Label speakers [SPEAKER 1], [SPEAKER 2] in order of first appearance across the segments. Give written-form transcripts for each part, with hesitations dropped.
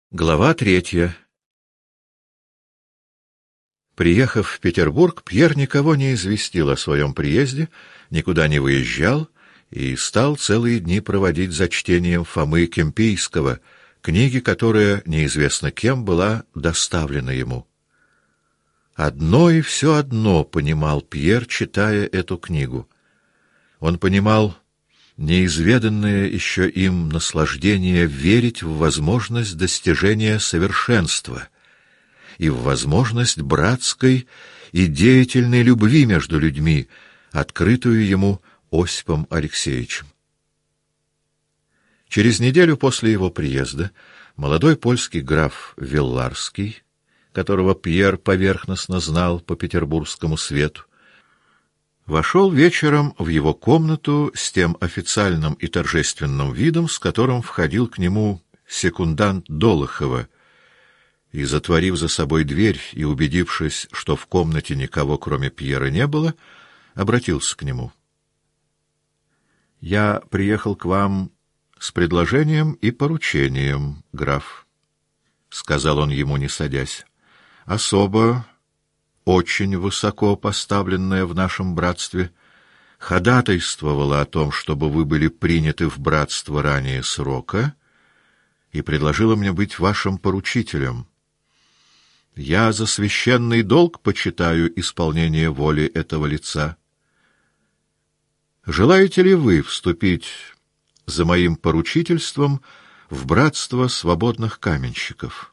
[SPEAKER 1] Глава 3. Приехав в Петербург, Пьер никого не известил о своем приезде, никуда не выезжал и стал целые дни проводить за чтением Фомы Кемпийского, книги, которая, неизвестно кем, была доставлена ему. Одно и все одно понимал Пьер, читая эту книгу. Он понимал неизведанное еще им наслаждение верить в возможность достижения совершенства и в возможность братской и деятельной любви между людьми, открытую ему Осипом Алексеевичем. Через неделю после его приезда молодой польский граф Вилларский, которого Пьер поверхностно знал по петербургскому свету, вошел вечером в его комнату с тем официальным и торжественным видом, с которым входил к нему секундант Долохова, и, затворив за собой дверь и убедившись, что в комнате никого, кроме Пьера, не было, обратился к нему. — Я приехал к вам с предложением и поручением, граф, — сказал он ему, не садясь. — Особо очень высоко поставленная в нашем братстве, ходатайствовала о том, чтобы вы были приняты в братство ранее срока, и предложила мне быть вашим поручителем. Я за священный долг почитаю исполнение воли этого лица. Желаете ли вы вступить за моим поручительством в братство свободных каменщиков?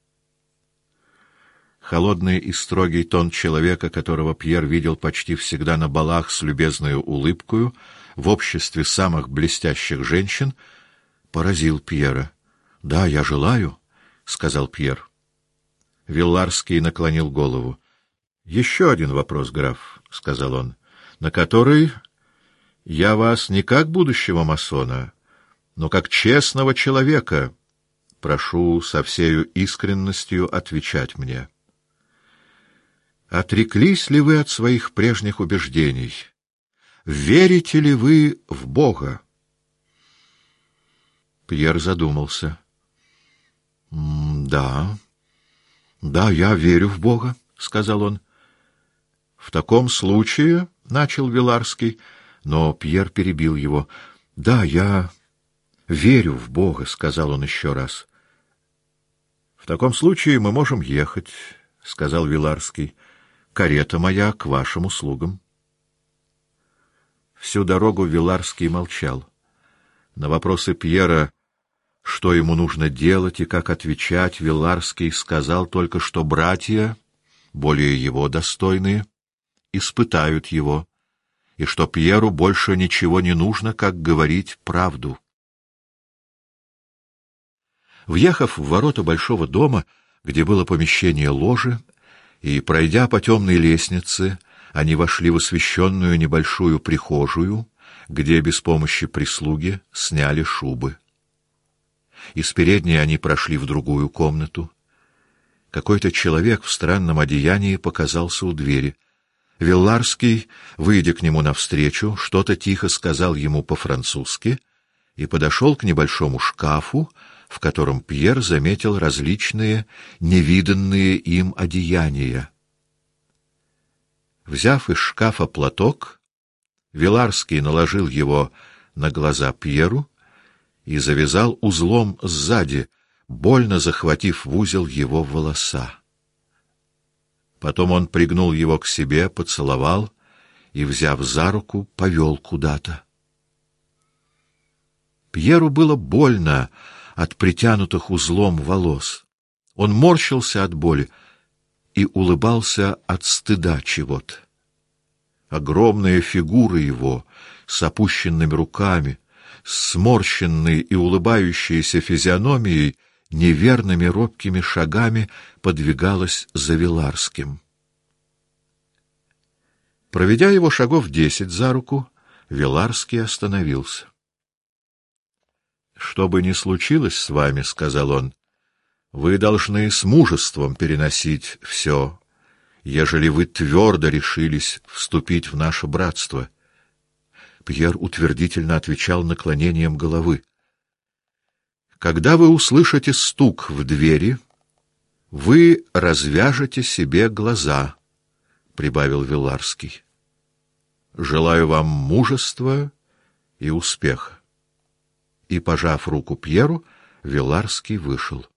[SPEAKER 1] Холодный и строгий тон человека, которого Пьер видел почти всегда на балах с любезною улыбкою, в обществе самых блестящих женщин, поразил Пьера. — Да, я желаю, — сказал Пьер. Вилларский наклонил голову. — Еще один вопрос, граф, — сказал он, — на который я вас не как будущего масона, но как честного человека прошу со всею искренностью отвечать мне. Отреклись ли вы от своих прежних убеждений? Верите ли вы в Бога? Пьер задумался. — Да, я верю в Бога, — сказал он. — В таком случае, — начал Вилларский, но Пьер перебил его. — Да, я верю в Бога, — сказал он еще раз. — В таком случае мы можем ехать, — сказал Вилларский. Карета моя к вашим услугам. Всю дорогу Вилларский молчал. На вопросы Пьера, что ему нужно делать и как отвечать, Вилларский сказал только, что братья, более его достойные, испытают его, и что Пьеру больше ничего не нужно, как говорить правду. Въехав в ворота большого дома, где было помещение ложи, и, пройдя по темной лестнице, они вошли в освещенную небольшую прихожую, где без помощи прислуги сняли шубы. Из передней они прошли в другую комнату. Какой-то человек в странном одеянии показался у двери. Вилларский, выйдя к нему навстречу, что-то тихо сказал ему по-французски и подошел к небольшому шкафу, в котором Пьер заметил различные, невиданные им одеяния. Взяв из шкафа платок, Вилларский наложил его на глаза Пьеру и завязал узлом сзади, больно захватив в узел его волоса. Потом он пригнул его к себе, поцеловал и, взяв за руку, повел куда-то. Пьеру было больно от притянутых узлом волос. Он морщился от боли и улыбался от стыда чего-то. Огромная фигура его с опущенными руками, с сморщенной и улыбающейся физиономией, неверными робкими шагами подвигалась за Вилларским. Проведя его шагов 10 за руку, Вилларский остановился. — Что бы ни случилось с вами, — сказал он, — вы должны с мужеством переносить все, ежели вы твердо решились вступить в наше братство. Пьер утвердительно отвечал наклонением головы. Когда вы услышите стук в двери, вы развяжете себе глаза, — прибавил Вилларский. Желаю вам мужества и успеха. И, пожав руку Пьеру, Вилларский вышел.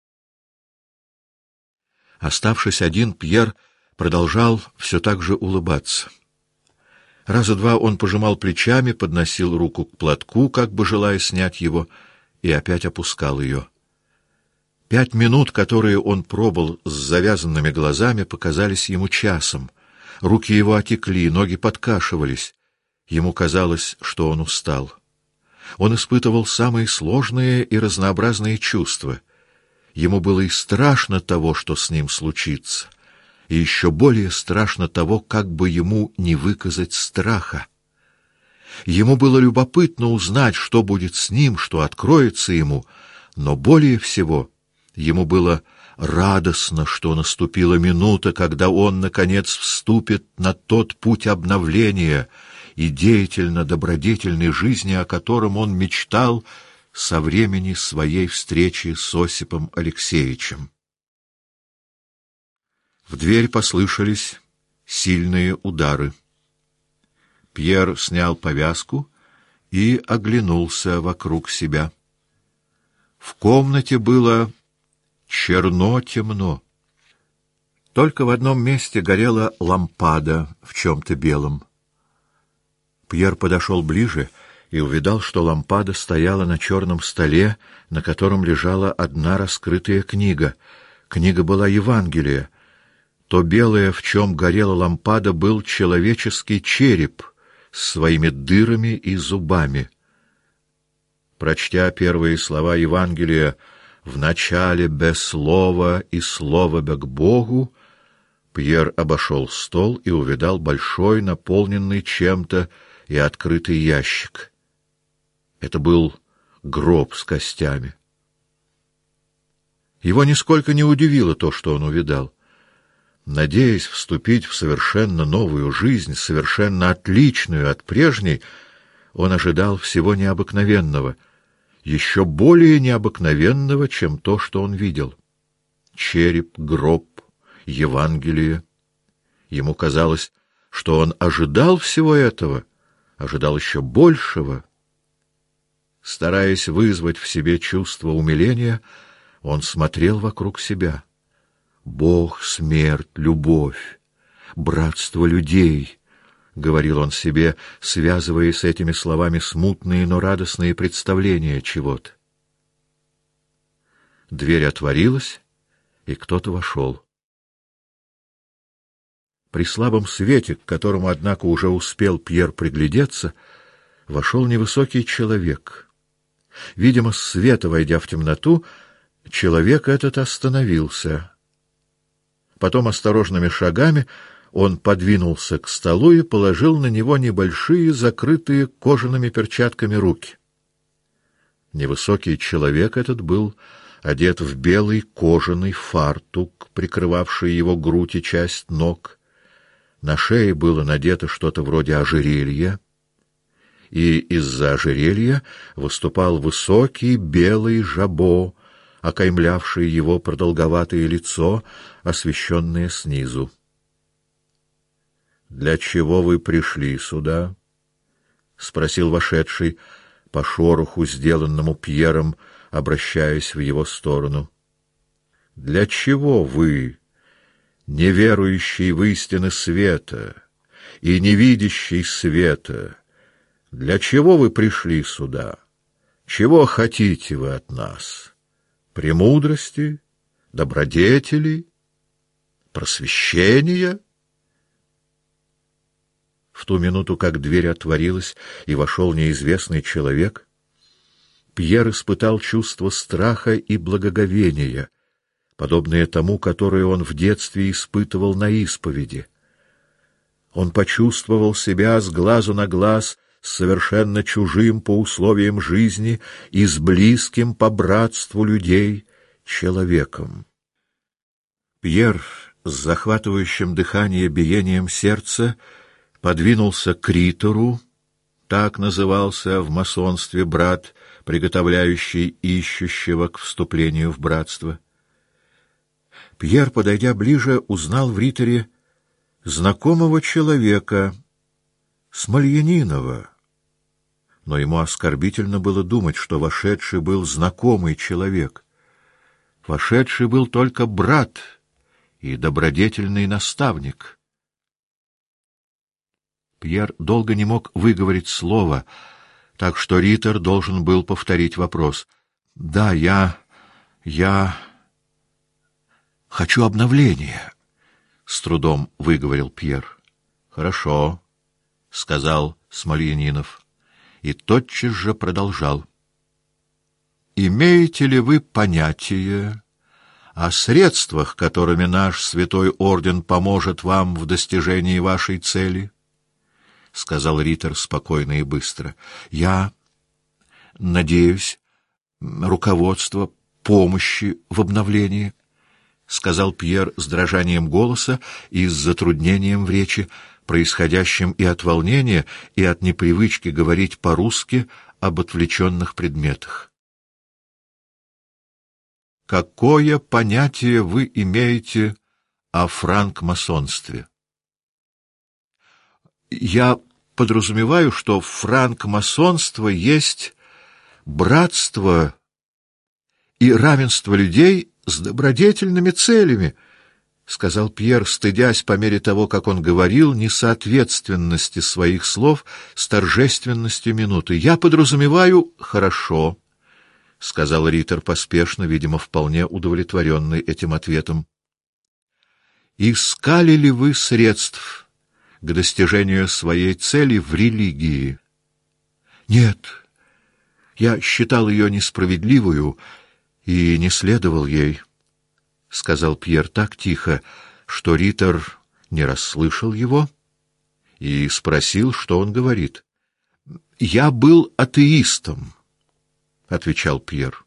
[SPEAKER 1] Оставшись один, Пьер продолжал все так же улыбаться. Раза два он пожимал плечами, подносил руку к платку, как бы желая снять его, и опять опускал ее. 5 минут, которые он пробыл с завязанными глазами, показались ему часом. Руки его отекли, ноги подкашивались. Ему казалось, что он устал. Он испытывал самые сложные и разнообразные чувства. Ему было и страшно того, что с ним случится, и еще более страшно того, как бы ему не выказать страха. Ему было любопытно узнать, что будет с ним, что откроется ему, но более всего ему было радостно, что наступила минута, когда он, наконец, вступит на тот путь обновления и деятельно-добродетельной жизни, о котором он мечтал со времени своей встречи с Осипом Алексеевичем. В дверь послышались сильные удары. Пьер снял повязку и оглянулся вокруг себя. В комнате было черно-темно. Только в одном месте горела лампада в чем-то белом. Пьер подошел ближе и увидал, что лампада стояла на черном столе, на котором лежала одна раскрытая книга. Книга была Евангелие. То белое, в чем горела лампада, был человеческий череп с своими дырами и зубами. Прочтя первые слова Евангелия «В начале без слова и слово бе к Богу», Пьер обошел стол и увидал большой, наполненный чем-то, и открытый ящик. Это был гроб с костями. Его нисколько не удивило то, что он увидал. Надеясь вступить в совершенно новую жизнь, совершенно отличную от прежней, он ожидал всего необыкновенного, еще более необыкновенного, чем то, что он видел. Череп, гроб, Евангелие. Ему казалось, что он ожидал всего этого, ожидал еще большего. Стараясь вызвать в себе чувство умиления, он смотрел вокруг себя. «Бог, смерть, любовь, братство людей», — говорил он себе, связывая с этими словами смутные, но радостные представления чего-то. Дверь отворилась, и кто-то вошел. При слабом свете, к которому, однако, уже успел Пьер приглядеться, вошел невысокий человек. Видимо, с света, войдя в темноту, человек этот остановился. Потом осторожными шагами он подвинулся к столу и положил на него небольшие, закрытые кожаными перчатками руки. Невысокий человек этот был одет в белый кожаный фартук, прикрывавший его грудь и часть ног. На шее было надето что-то вроде ожерелья, и из-за ожерелья выступал высокий белый жабо, окаймлявший его продолговатое лицо, освещенное снизу. — Для чего вы пришли сюда? — спросил вошедший, по шороху, сделанному Пьером, обращаясь в его сторону. — Для чего вы, неверующий в истины света и не видящий света, для чего вы пришли сюда? Чего хотите вы от нас? Премудрости, добродетели, просвещения? В ту минуту, как дверь отворилась и вошел неизвестный человек, Пьер испытал чувство страха и благоговения, подобное тому, которое он в детстве испытывал на исповеди. Он почувствовал себя с глазу на глаз с совершенно чужим по условиям жизни и с близким по братству людей человеком. Пьер с захватывающим дыхание биением сердца подвинулся к ритору, так назывался в масонстве брат, приготовляющий ищущего к вступлению в братство. Пьер, подойдя ближе, узнал в риторе знакомого человека, Смольянинова, но ему оскорбительно было думать, что вошедший был знакомый человек. Вошедший был только брат и добродетельный наставник. Пьер долго не мог выговорить слова, так что ритор должен был повторить вопрос. — Да, я хочу обновления, — с трудом выговорил Пьер. — Хорошо, — сказал Смольянинов, и тотчас же продолжал. — Имеете ли вы понятие о средствах, которыми наш святой орден поможет вам в достижении вашей цели? — сказал ритор спокойно и быстро. — Я надеюсь, руководство помощи в обновлении, — сказал Пьер с дрожанием голоса и с затруднением в речи, происходящим и от волнения, и от непривычки говорить по-русски об отвлеченных предметах. Какое понятие вы имеете о франкмасонстве? Я подразумеваю, что франкмасонство есть братство и равенство людей с добродетельными целями, — сказал Пьер, стыдясь по мере того, как он говорил, несоответственности своих слов с торжественностью минуты. — Я подразумеваю... — Хорошо, — сказал ритор поспешно, видимо, вполне удовлетворенный этим ответом. — Искали ли вы средств к достижению своей цели в религии? — Нет, я считал ее несправедливую и не следовал ей, — сказал Пьер так тихо, что ритор не расслышал его и спросил, что он говорит. — Я был атеистом, — отвечал Пьер.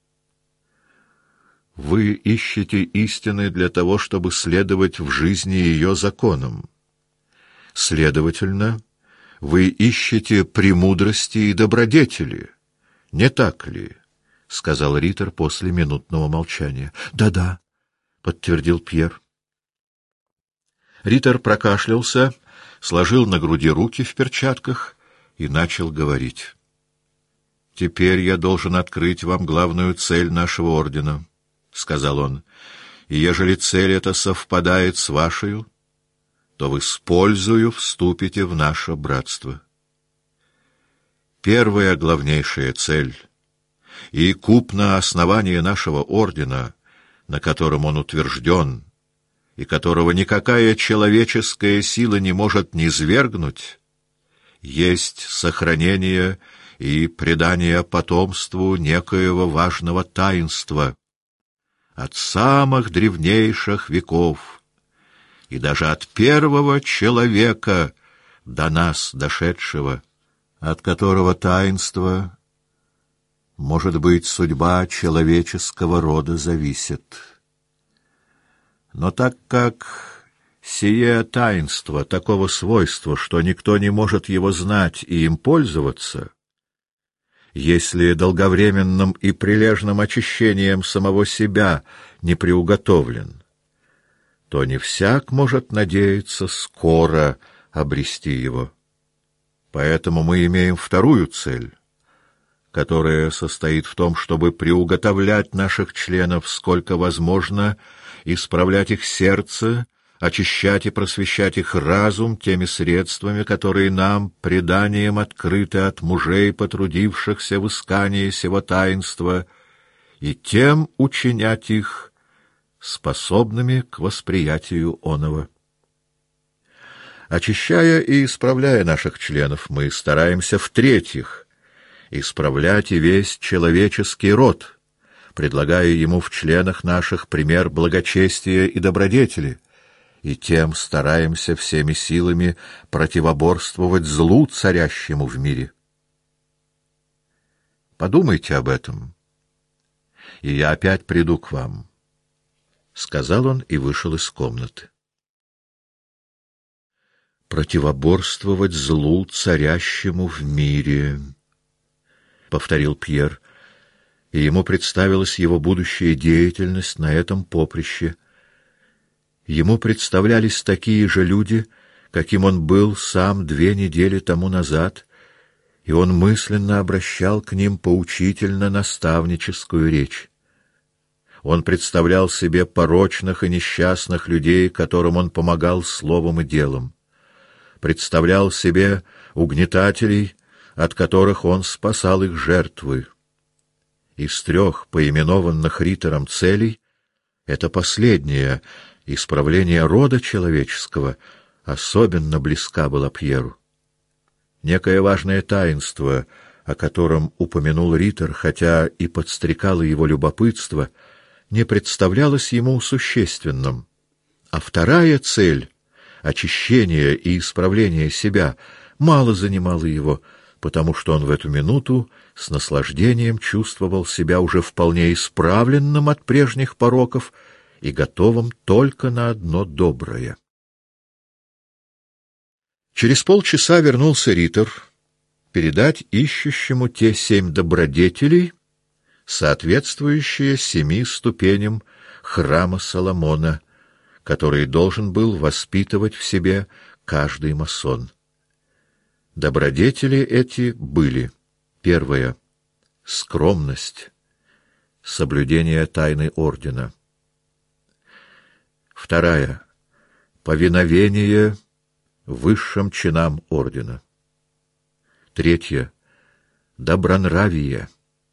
[SPEAKER 1] — Вы ищете истины для того, чтобы следовать в жизни ее законам. Следовательно, вы ищете премудрости и добродетели, не так ли? — сказал ритор после минутного молчания. — Да-да, — подтвердил Пьер. Ритор прокашлялся, сложил на груди руки в перчатках и начал говорить. — Теперь я должен открыть вам главную цель нашего ордена, — сказал он, — и ежели цель эта совпадает с вашею, то вы с пользою вступите в наше братство. Первая главнейшая цель и купно основание нашего ордена, на котором он утвержден, и которого никакая человеческая сила не может низвергнуть, есть сохранение и предание потомству некоего важного таинства от самых древнейших веков и даже от первого человека до нас дошедшего, от которого таинства, может быть, судьба человеческого рода зависит. Но так как сие таинство такого свойства, что никто не может его знать и им пользоваться, если долговременным и прилежным очищением самого себя не приуготовлен, то не всяк может надеяться скоро обрести его. Поэтому мы имеем вторую цель, которая состоит в том, чтобы приуготовлять наших членов сколько возможно, исправлять их сердце, очищать и просвещать их разум теми средствами, которые нам преданием открыты от мужей, потрудившихся в искании сего таинства, и тем учинять их способными к восприятию оного. Очищая и исправляя наших членов, мы стараемся в-третьих исправлять и весь человеческий род, предлагая ему в членах наших пример благочестия и добродетели, и тем стараемся всеми силами противоборствовать злу, царящему в мире. Подумайте об этом, и я опять приду к вам, — сказал он и вышел из комнаты. Противоборствовать злу, царящему в мире. повторил Пьер, и ему представилась его будущая деятельность на этом поприще. Ему представлялись такие же люди, каким он был сам 2 недели тому назад, и он мысленно обращал к ним поучительно-наставническую речь. Он представлял себе порочных и несчастных людей, которым он помогал словом и делом. Представлял себе угнетателей, от которых он спасал их жертвы. Из 3 поименованных Риттером целей это последнее, исправление рода человеческого, особенно близка была Пьеру. Некое важное таинство, о котором упомянул Риттер, хотя и подстрекало его любопытство, не представлялось ему существенным. А вторая цель — очищение и исправление себя — мало занимала его, потому что он в эту минуту с наслаждением чувствовал себя уже вполне исправленным от прежних пороков и готовым только на одно доброе. Через полчаса вернулся Риттер передать ищущему те 7 добродетелей, соответствующие 7 ступеням храма Соломона, который должен был воспитывать в себе каждый масон. Добродетели эти были: 1 — скромность, соблюдение тайны ордена; 2 — повиновение высшим чинам ордена; 3 — добронравие;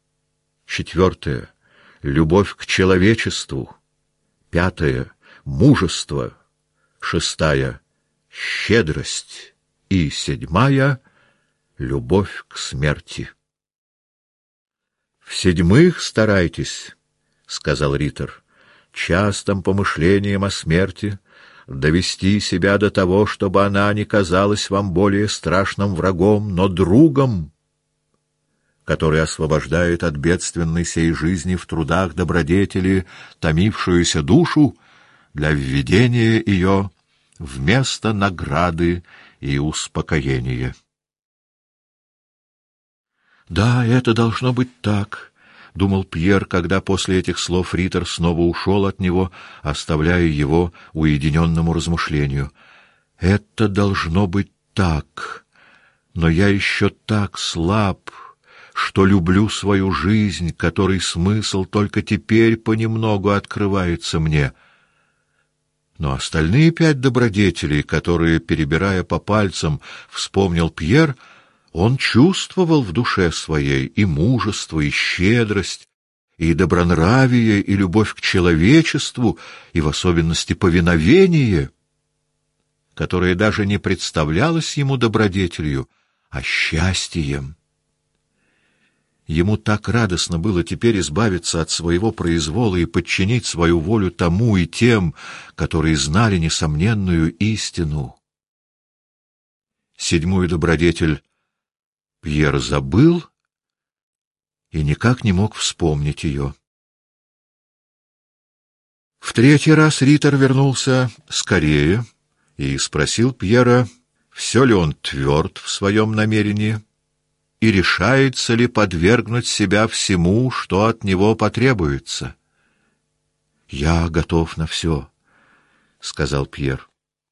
[SPEAKER 1] 4 — любовь к человечеству; 5 — мужество; 6 — щедрость; и 7 — любовь к смерти. — В-7 старайтесь, — сказал Риттер, — частым помышлением о смерти довести себя до того, чтобы она не казалась вам более страшным врагом, но другом, который освобождает от бедственной сей жизни в трудах добродетели томившуюся душу для введения ее в место награды и успокоения. «Да, это должно быть так», — думал Пьер, когда после этих слов Риттер снова ушел от него, оставляя его уединенному размышлению. «Это должно быть так, но я еще так слаб, что люблю свою жизнь, которой смысл только теперь понемногу открывается мне». Но остальные 5 добродетелей, которые, перебирая по пальцам, вспомнил Пьер, он чувствовал в душе своей и мужество, и щедрость, и добронравие, и любовь к человечеству, и в особенности повиновение, которое даже не представлялось ему добродетелью, а счастьем. Ему так радостно было теперь избавиться от своего произвола и подчинить свою волю тому и тем, которые знали несомненную истину. 7 добродетель Пьер забыл и никак не мог вспомнить ее. В 3-й раз Риттер вернулся скорее и спросил Пьера, все ли он тверд в своем намерении и решается ли подвергнуть себя всему, что от него потребуется. — Я готов на все, — сказал Пьер.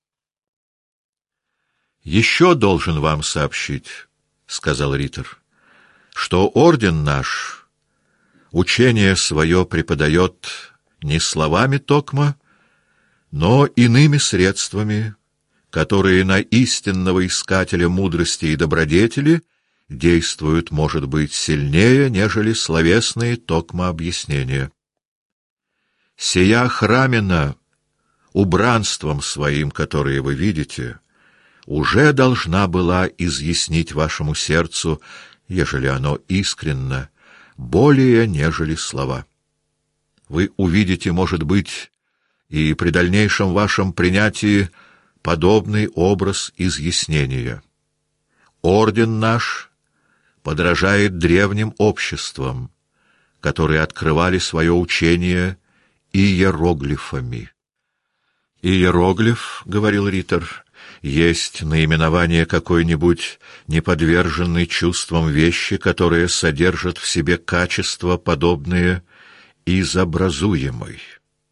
[SPEAKER 1] — Еще должен вам сообщить, — сказал Риттер, — что орден наш учение свое преподает не словами токмо, но иными средствами, которые на истинного искателя мудрости и добродетели действуют, может быть, сильнее, нежели словесные токмо объяснения. Сия храмина убранством своим, которое вы видите, уже должна была изъяснить вашему сердцу, ежели оно искренно, более, нежели слова. Вы увидите, может быть, и при дальнейшем вашем принятии подобный образ изъяснения. Орден наш подражает древним обществам, которые открывали свое учение иероглифами. «Иероглиф, — говорил Риттер, есть наименование какой-нибудь неподверженной чувствам вещи, которые содержат в себе качества, подобные изобразуемой.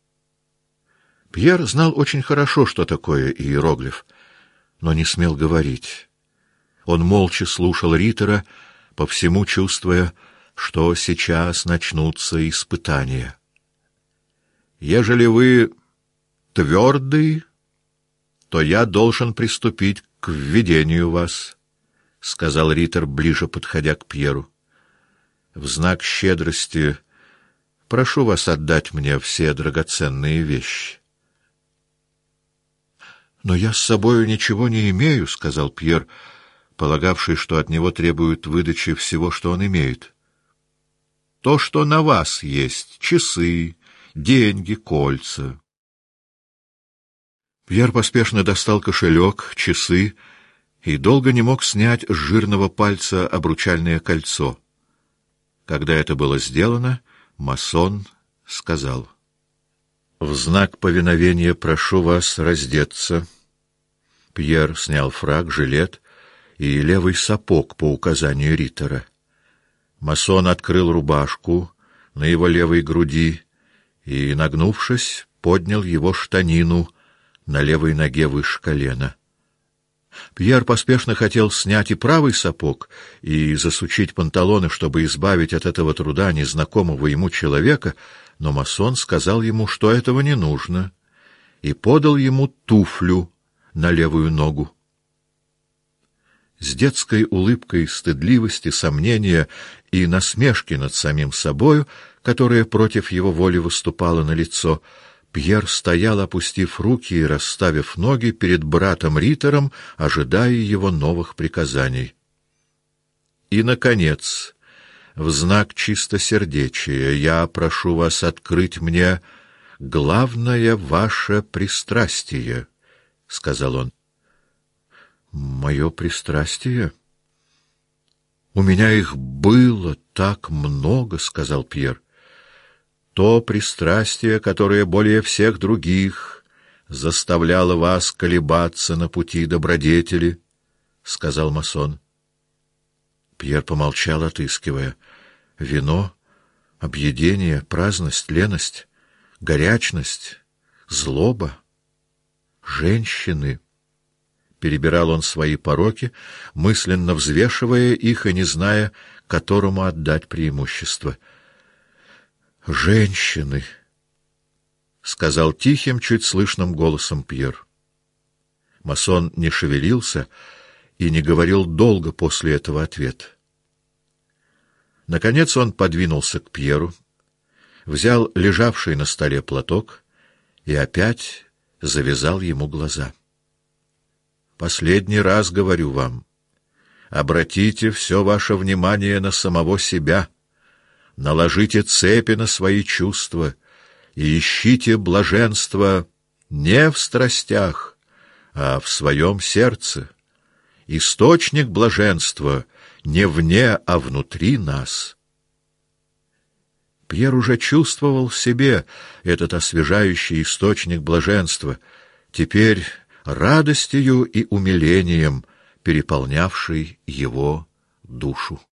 [SPEAKER 1] Пьер знал очень хорошо, что такое иероглиф, но не смел говорить. Он молча слушал Риттера, по всему чувствуя, что сейчас начнутся испытания. «Ежели вы твердый, то я должен приступить к введению вас», — сказал Риттер, ближе подходя к Пьеру. «В знак щедрости прошу вас отдать мне все драгоценные вещи». «Но я с собою ничего не имею», — сказал Пьер, полагавший, что от него требуют выдачи всего, что он имеет. «То, что на вас есть: часы, деньги, кольца». Пьер поспешно достал кошелек, часы и долго не мог снять с жирного пальца обручальное кольцо. Когда это было сделано, масон сказал: «В знак повиновения прошу вас раздеться». Пьер снял фрак, жилет и левый сапог по указанию Риттера. Масон открыл рубашку на его левой груди и, нагнувшись, поднял его штанину на левой ноге выше колена. Пьер поспешно хотел снять и правый сапог и засучить панталоны, чтобы избавить от этого труда незнакомого ему человека, но масон сказал ему, что этого не нужно, и подал ему туфлю на левую ногу. С детской улыбкой стыдливости, сомнения и насмешки над самим собою, которая против его воли выступала на лицо, Пьер стоял, опустив руки и расставив ноги перед братом Риттером, ожидая его новых приказаний. «И, наконец, в знак чистосердечия я прошу вас открыть мне главное ваше пристрастие», — сказал он. «Мое пристрастие? У меня их было так много», — сказал Пьер. «То пристрастие, которое более всех других заставляло вас колебаться на пути добродетели», — сказал масон. Пьер помолчал, отыскивая. Вино, объедение, праздность, леность, горячность, злоба, женщины. Перебирал он свои пороки, мысленно взвешивая их и не зная, которому отдать преимущество. «Женщины», — сказал тихим, чуть слышным голосом Пьер. Масон не шевелился и не говорил долго после этого ответа. Наконец он подвинулся к Пьеру, взял лежавший на столе платок и опять завязал ему глаза. «Последний раз говорю вам, обратите все ваше внимание на самого себя, наложите цепи на свои чувства и ищите блаженство не в страстях, а в своем сердце. Источник блаженства не вне, а внутри нас». Пьер уже чувствовал в себе этот освежающий источник блаженства, теперь радостью и умилением переполнявший его душу.